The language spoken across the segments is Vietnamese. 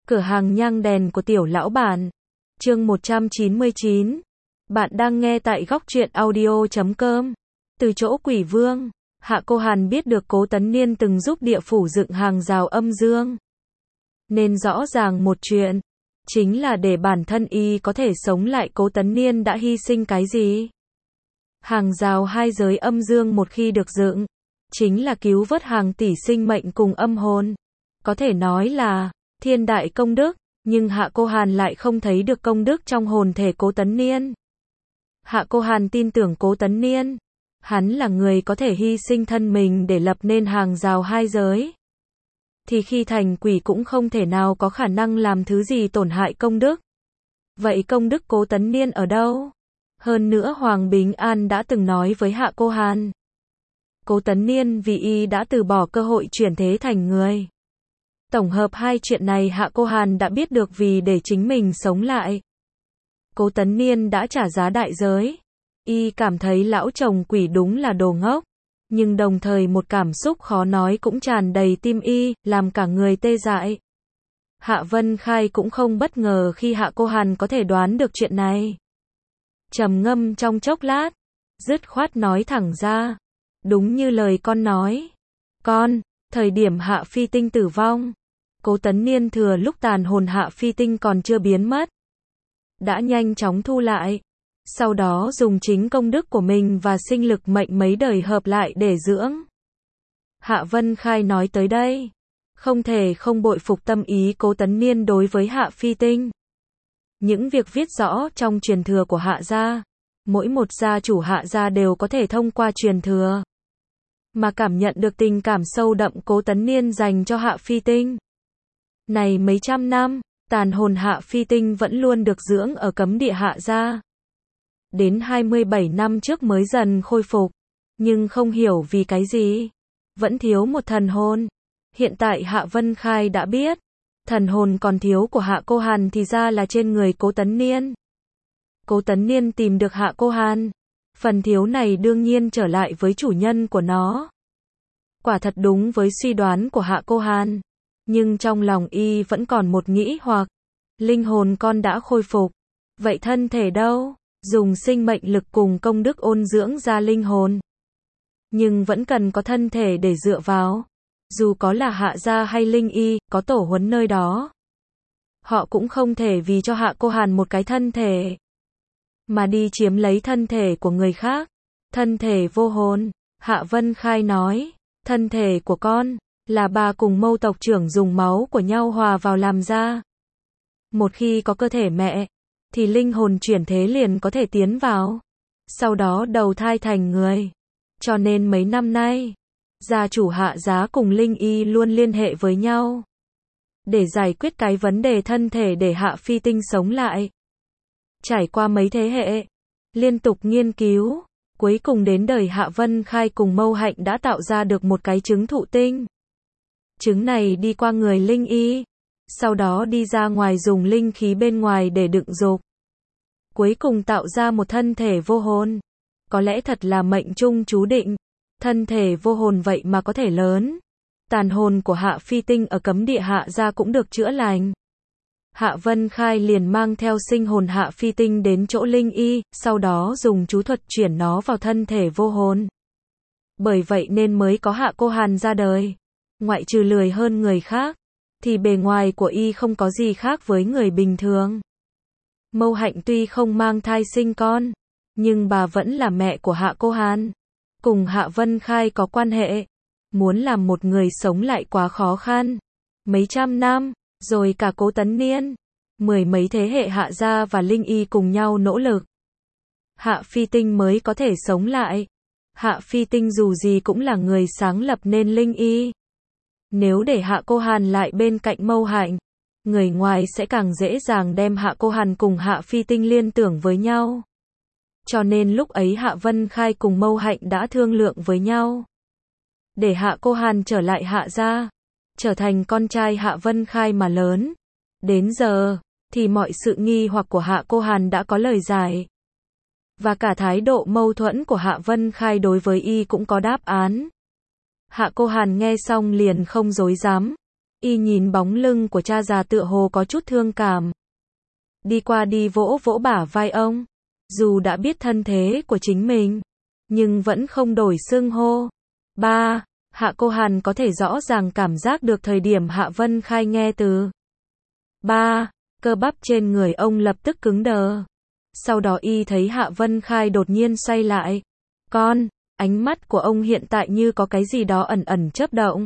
Cửa hàng nhang đèn của tiểu lão bản. Chương 199. Bạn đang nghe tại góc truyện audio.com. Từ chỗ quỷ vương, Hạ Cô Hàn biết được Cố Tấn Niên từng giúp địa phủ dựng hàng rào âm dương. Nên rõ ràng một chuyện, chính là để bản thân y có thể sống lại, Cố Tấn Niên đã hy sinh cái gì? Hàng rào hai giới âm dương một khi được dựng, chính là cứu vớt hàng tỷ sinh mệnh cùng âm hồn. Có thể nói là thiên đại công đức, nhưng Hạ Cô Hàn lại không thấy được công đức trong hồn thể Cố Tấn Niên. Hạ Cô Hàn tin tưởng Cố Tấn Niên, hắn là người có thể hy sinh thân mình để lập nên hàng rào hai giới. Thì khi thành quỷ cũng không thể nào có khả năng làm thứ gì tổn hại công đức. Vậy công đức Cố Tấn Niên ở đâu? Hơn nữa Hoàng Bình An đã từng nói với Hạ Cô Hàn, Cố Tấn Niên vì y đã từ bỏ cơ hội chuyển thế thành người. Tổng hợp hai chuyện này Hạ Cô Hàn đã biết được vì để chính mình sống lại, Cố Tấn Niên đã trả giá đại giới. Y cảm thấy lão chồng quỷ đúng là đồ ngốc, nhưng đồng thời một cảm xúc khó nói cũng tràn đầy tim y, làm cả người tê dại. Hạ Vân Khai cũng không bất ngờ khi Hạ Cô Hàn có thể đoán được chuyện này. Trầm ngâm trong chốc lát, dứt khoát nói thẳng ra, đúng như lời con nói. Con, thời điểm Hạ Phi Tinh tử vong, Cố Tấn Niên thừa lúc tàn hồn Hạ Phi Tinh còn chưa biến mất, đã nhanh chóng thu lại, sau đó dùng chính công đức của mình và sinh lực mệnh mấy đời hợp lại để dưỡng. Hạ Vân Khai nói tới đây, không thể không bội phục tâm ý Cố Tấn Niên đối với Hạ Phi Tinh. Những việc viết rõ trong truyền thừa của Hạ gia, mỗi một gia chủ Hạ gia đều có thể thông qua truyền thừa mà cảm nhận được tình cảm sâu đậm Cố Tấn Niên dành cho Hạ Phi Tinh. Này mấy trăm năm, tàn hồn Hạ Phi Tinh vẫn luôn được dưỡng ở cấm địa Hạ gia. Đến 27 năm trước mới dần khôi phục, nhưng không hiểu vì cái gì, vẫn thiếu một thần hồn. Hiện tại Hạ Vân Khai đã biết, thần hồn còn thiếu của Hạ Cô Hàn thì ra là trên người Cố Tấn Niên. Cố Tấn Niên tìm được Hạ Cô Hàn, phần thiếu này đương nhiên trở lại với chủ nhân của nó. Quả thật đúng với suy đoán của Hạ Cô Hàn, nhưng trong lòng y vẫn còn một nghĩ hoặc, linh hồn con đã khôi phục, vậy thân thể đâu? Dùng sinh mệnh lực cùng công đức ôn dưỡng ra linh hồn, nhưng vẫn cần có thân thể để dựa vào. Dù có là Hạ gia hay Linh Y, có tổ huấn nơi đó, họ cũng không thể vì cho Hạ Cô Hàn một cái thân thể mà đi chiếm lấy thân thể của người khác. Thân thể vô hồn, Hạ Vân Khai nói, thân thể của con là bà cùng Mâu tộc trưởng dùng máu của nhau hòa vào làm ra. Một khi có cơ thể mẹ, thì linh hồn chuyển thế liền có thể tiến vào, sau đó đầu thai thành người. Cho nên mấy năm nay, gia chủ Hạ gia cùng Linh Y luôn liên hệ với nhau để giải quyết cái vấn đề thân thể để Hạ Phi Tinh sống lại. Trải qua mấy thế hệ, liên tục nghiên cứu, cuối cùng đến đời Hạ Vân Khai cùng Mâu Hạnh đã tạo ra được một cái trứng thụ tinh. Trứng này đi qua người Linh Y, sau đó đi ra ngoài dùng linh khí bên ngoài để đựng dục, cuối cùng tạo ra một thân thể vô hồn. Có lẽ thật là mệnh trung chú định, thân thể vô hồn vậy mà có thể lớn. Tàn hồn của Hạ Phi Tinh ở cấm địa Hạ gia cũng được chữa lành. Hạ Vân Khai liền mang theo sinh hồn Hạ Phi Tinh đến chỗ Linh Y, sau đó dùng chú thuật chuyển nó vào thân thể vô hồn. Bởi vậy nên mới có Hạ Cô Hàn ra đời. Ngoại trừ lười hơn người khác, thì bề ngoài của y không có gì khác với người bình thường. Mâu Hạnh tuy không mang thai sinh con, nhưng bà vẫn là mẹ của Hạ Cô Hàn, cùng Hạ Vân Khai có quan hệ. Muốn làm một người sống lại quá khó khăn. Mấy trăm năm, rồi cả Cố Tấn Niên, mười mấy thế hệ Hạ gia và Linh Y cùng nhau nỗ lực, Hạ Phi Tinh mới có thể sống lại. Hạ Phi Tinh dù gì cũng là người sáng lập nên Linh Y. Nếu để Hạ Cô Hàn lại bên cạnh Mâu Hạnh, người ngoài sẽ càng dễ dàng đem Hạ Cô Hàn cùng Hạ Phi Tinh liên tưởng với nhau. Cho nên lúc ấy Hạ Vân Khai cùng Mâu Hạnh đã thương lượng với nhau, để Hạ Cô Hàn trở lại Hạ gia, trở thành con trai Hạ Vân Khai mà lớn. Đến giờ, thì mọi sự nghi hoặc của Hạ Cô Hàn đã có lời giải. Và cả thái độ mâu thuẫn của Hạ Vân Khai đối với y cũng có đáp án. Hạ Cô Hàn nghe xong liền không dối dám. Y nhìn bóng lưng của cha già tựa hồ có chút thương cảm. Đi qua đi vỗ vỗ bả vai ông. Dù đã biết thân thế của chính mình, nhưng vẫn không đổi xưng hô. Ba, Hạ Cô Hàn có thể rõ ràng cảm giác được thời điểm Hạ Vân Khai nghe từ ba, cơ bắp trên người ông lập tức cứng đờ. Sau đó y thấy Hạ Vân Khai đột nhiên xoay lại. Con, ánh mắt của ông hiện tại như có cái gì đó ẩn ẩn chớp động.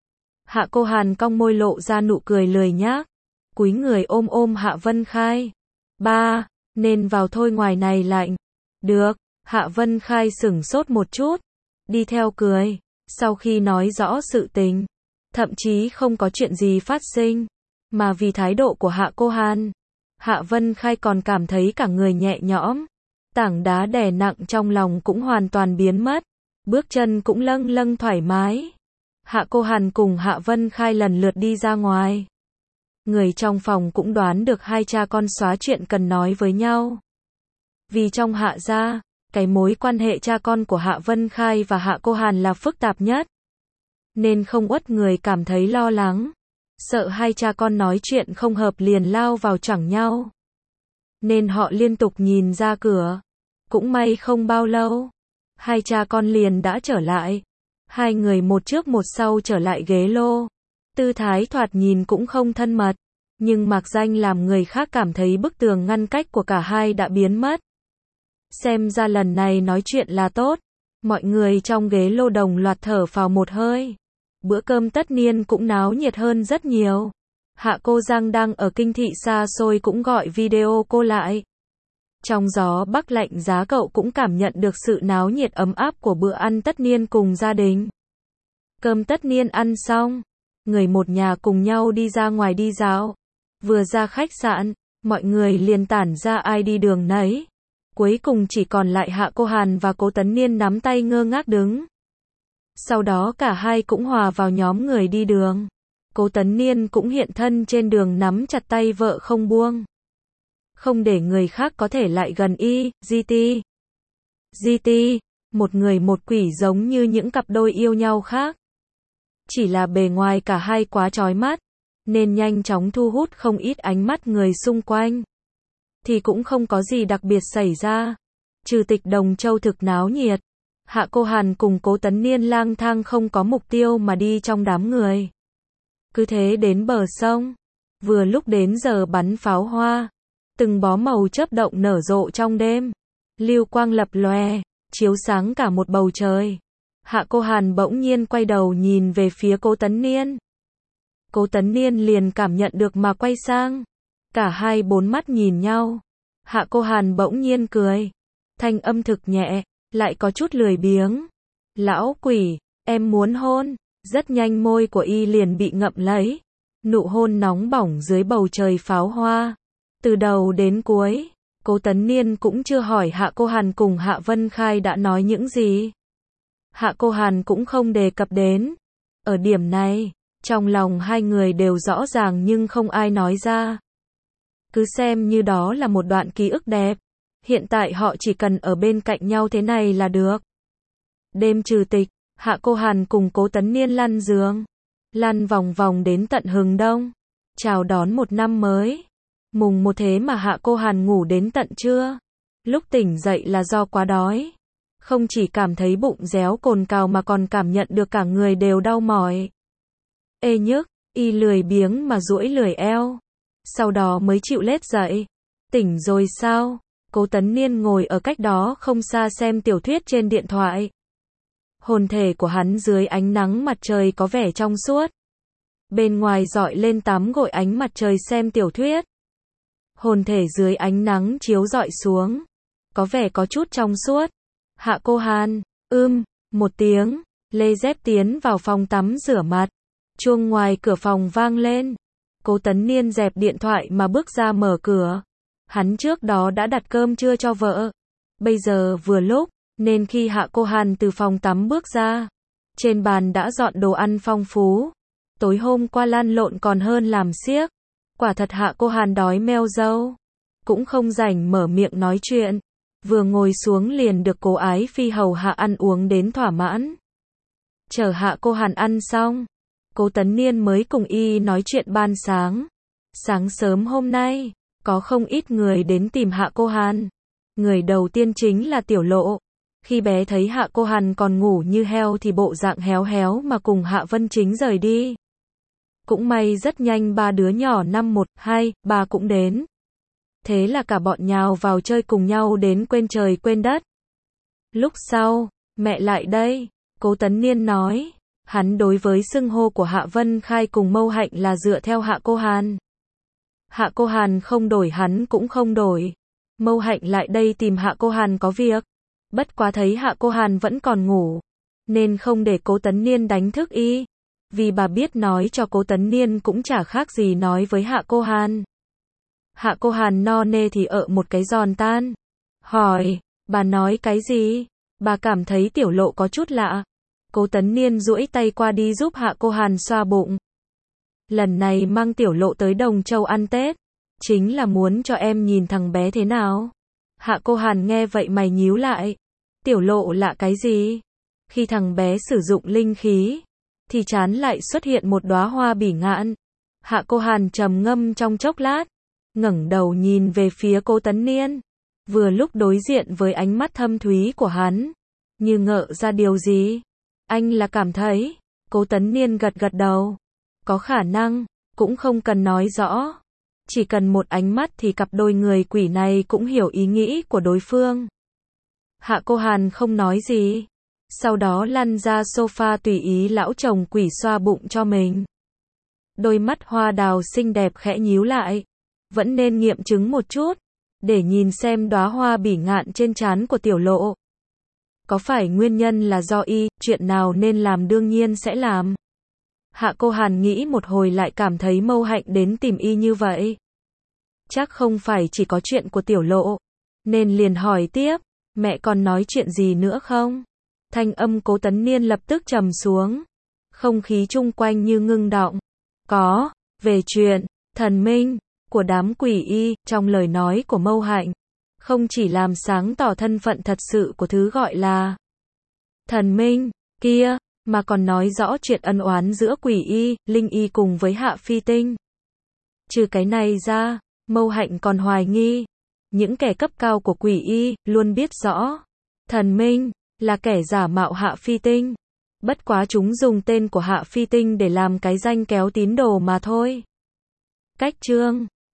Hạ Cô Hàn cong môi lộ ra nụ cười lười nhác, cúi người ôm ôm Hạ Vân Khai. Ba, nên vào thôi, ngoài này lạnh. Được, Hạ Vân Khai sửng sốt một chút, đi theo cười. Sau khi nói rõ sự tình, thậm chí không có chuyện gì phát sinh, mà vì thái độ của Hạ Cô Hàn, Hạ Vân Khai còn cảm thấy cả người nhẹ nhõm. Tảng đá đè nặng trong lòng cũng hoàn toàn biến mất, bước chân cũng lâng lâng thoải mái. Hạ Cô Hàn cùng Hạ Vân Khai lần lượt đi ra ngoài. Người trong phòng cũng đoán được hai cha con xóa chuyện cần nói với nhau. Vì trong Hạ gia, cái mối quan hệ cha con của Hạ Vân Khai và Hạ Cô Hàn là phức tạp nhất. Nên không uất người cảm thấy lo lắng, sợ hai cha con nói chuyện không hợp liền lao vào chảng nhau. Nên họ liên tục nhìn ra cửa. Cũng may không bao lâu, hai cha con liền đã trở lại. Hai người một trước một sau trở lại ghế lô. Tư thái thoạt nhìn cũng không thân mật, nhưng mạc danh làm người khác cảm thấy bức tường ngăn cách của cả hai đã biến mất. Xem ra lần này nói chuyện là tốt. Mọi người trong ghế lô đồng loạt thở phào một hơi. Bữa cơm tất niên cũng náo nhiệt hơn rất nhiều. Hạ Cô Giang đang ở kinh thị xa xôi cũng gọi video cô lại. Trong gió bắc lạnh giá cậu cũng cảm nhận được sự náo nhiệt ấm áp của bữa ăn tất niên cùng gia đình. Cơm tất niên ăn xong, người một nhà cùng nhau đi ra ngoài đi dạo. Vừa ra khách sạn, mọi người liền tản ra ai đi đường nấy. Cuối cùng chỉ còn lại Hạ Cô Hàn và Cố Tấn Niên nắm tay ngơ ngác đứng. Sau đó cả hai cũng hòa vào nhóm người đi đường. Cố Tấn Niên cũng hiện thân trên đường nắm chặt tay vợ không buông. Không để người khác có thể lại gần y, GT, một người một quỷ giống như những cặp đôi yêu nhau khác. Chỉ là bề ngoài cả hai quá chói mắt, nên nhanh chóng thu hút không ít ánh mắt người xung quanh. Thì cũng không có gì đặc biệt xảy ra. Trừ Tịch Đồng Châu thực náo nhiệt. Hạ Cô Hàn cùng Cố Tấn Niên lang thang không có mục tiêu mà đi trong đám người. Cứ thế đến bờ sông. Vừa lúc đến giờ bắn pháo hoa. Từng bó màu chớp động nở rộ trong đêm. Lưu quang lập lòe, chiếu sáng cả một bầu trời. Hạ Cô Hàn bỗng nhiên quay đầu nhìn về phía Cố Tấn Niên. Cố Tấn Niên liền cảm nhận được mà quay sang. Cả hai bốn mắt nhìn nhau. Hạ Cô Hàn bỗng nhiên cười. Thanh âm thực nhẹ, lại có chút lười biếng. Lão quỷ, em muốn hôn. Rất nhanh môi của y liền bị ngậm lấy. Nụ hôn nóng bỏng dưới bầu trời pháo hoa. Từ đầu đến cuối, Cố Tấn Niên cũng chưa hỏi Hạ Cô Hàn cùng Hạ Vân Khai đã nói những gì. Hạ Cô Hàn cũng không đề cập đến. Ở điểm này, trong lòng hai người đều rõ ràng nhưng không ai nói ra. Cứ xem như đó là một đoạn ký ức đẹp. Hiện tại họ chỉ cần ở bên cạnh nhau thế này là được. Đêm trừ tịch, Hạ Cô Hàn cùng Cố Tấn Niên lăn giường. Lăn vòng vòng đến tận hừng đông. Chào đón một năm mới. Mùng một thế mà Hạ Cô Hàn ngủ đến tận trưa. Lúc tỉnh dậy là do quá đói. Không chỉ cảm thấy bụng réo cồn cào mà còn cảm nhận được cả người đều đau mỏi. Ê nhức, y lười biếng mà duỗi lười eo. Sau đó mới chịu lết dậy. Tỉnh rồi sao? Cố Tấn Niên ngồi ở cách đó không xa xem tiểu thuyết trên điện thoại. Hồn thể của hắn dưới ánh nắng mặt trời có vẻ trong suốt. Bên ngoài rọi lên tắm gội ánh mặt trời xem tiểu thuyết. Hồn thể dưới ánh nắng chiếu rọi xuống. Có vẻ có chút trong suốt. Hạ Cô Hàn, một tiếng, lê dép tiến vào phòng tắm rửa mặt. Chuông ngoài cửa phòng vang lên. Cố Tấn Niên dẹp điện thoại mà bước ra mở cửa. Hắn trước đó đã đặt cơm trưa cho vợ. Bây giờ vừa lúc, nên khi Hạ Cô Hàn từ phòng tắm bước ra, trên bàn đã dọn đồ ăn phong phú. Tối hôm qua lăn lộn còn hơn làm xiếc. Quả thật Hạ Cô Hàn đói meo râu. Cũng không rảnh mở miệng nói chuyện. Vừa ngồi xuống liền được Cố Ái Phi hầu hạ ăn uống đến thỏa mãn. Chờ Hạ Cô Hàn ăn xong, Cố Tấn Niên mới cùng y nói chuyện ban sáng. Sáng sớm hôm nay, có không ít người đến tìm Hạ Cô Hàn. Người đầu tiên chính là Tiểu Lộ. Khi bé thấy Hạ Cô Hàn còn ngủ như heo thì bộ dạng héo héo mà cùng Hạ Vân Chính rời đi. Cũng may rất nhanh ba đứa nhỏ năm 1, 2, 3 cũng đến. Thế là cả bọn nhào vào chơi cùng nhau đến quên trời quên đất. Lúc sau, mẹ lại đây, Cố Tấn Niên nói. Hắn đối với xưng hô của Hạ Vân Khai cùng Mâu Hạnh là dựa theo Hạ Cô Hàn. Hạ Cô Hàn không đổi hắn cũng không đổi. Mâu Hạnh lại đây tìm Hạ Cô Hàn có việc. Bất quá thấy Hạ Cô Hàn vẫn còn ngủ, nên không để Cố Tấn Niên đánh thức y. Vì bà biết nói cho Cố Tấn Niên cũng chả khác gì nói với Hạ Cô Hàn. Hạ Cô Hàn no nê thì một cái giòn tan. Hỏi, bà nói cái gì? Bà cảm thấy Tiểu Lộ có chút lạ. Cố Tấn Niên duỗi tay qua đi giúp Hạ Cô Hàn xoa bụng. Lần này mang Tiểu Lộ tới Đồng Châu ăn Tết, chính là muốn cho em nhìn thằng bé thế nào. Hạ Cô Hàn nghe vậy mày nhíu lại. Tiểu Lộ lạ cái gì? Khi thằng bé sử dụng linh khí, thì trán lại xuất hiện một đóa hoa bỉ ngạn. Hạ Cô Hàn trầm ngâm trong chốc lát, ngẩng đầu nhìn về phía Cố Tấn Niên. Vừa lúc đối diện với ánh mắt thâm thúy của hắn, như ngợ ra điều gì. Anh là cảm thấy, Cố Tấn Niên gật gật đầu. Có khả năng, cũng không cần nói rõ. Chỉ cần một ánh mắt thì cặp đôi người quỷ này cũng hiểu ý nghĩ của đối phương. Hạ Cô Hàn không nói gì. Sau đó lăn ra sofa tùy ý lão chồng quỷ xoa bụng cho mình. Đôi mắt hoa đào xinh đẹp khẽ nhíu lại. Vẫn nên nghiệm chứng một chút, để nhìn xem đóa hoa bỉ ngạn trên trán của Tiểu Lộ. Có phải nguyên nhân là do chuyện nào nên làm đương nhiên sẽ làm. Hạ Cô Hàn nghĩ một hồi lại cảm thấy Mâu Hạnh đến tìm y như vậy. Chắc không phải chỉ có chuyện của Tiểu Lộ. Nên liền hỏi tiếp, mẹ còn nói chuyện gì nữa không? Thanh âm Cố Tấn Niên lập tức trầm xuống. Không khí chung quanh như ngưng đọng. Có, về chuyện, thần minh, của đám quỷ trong lời nói của Mâu Hạnh. Không chỉ làm sáng tỏ thân phận thật sự của thứ gọi là thần minh kia, mà còn nói rõ chuyện ân oán giữa quỷ linh cùng với Hạ Phi Tinh. Trừ cái này ra, Mâu Hạnh còn hoài nghi, những kẻ cấp cao của quỷ luôn biết rõ, thần minh là kẻ giả mạo Hạ Phi Tinh. Bất quá chúng dùng tên của Hạ Phi Tinh để làm cái danh kéo tín đồ mà thôi. Cách chương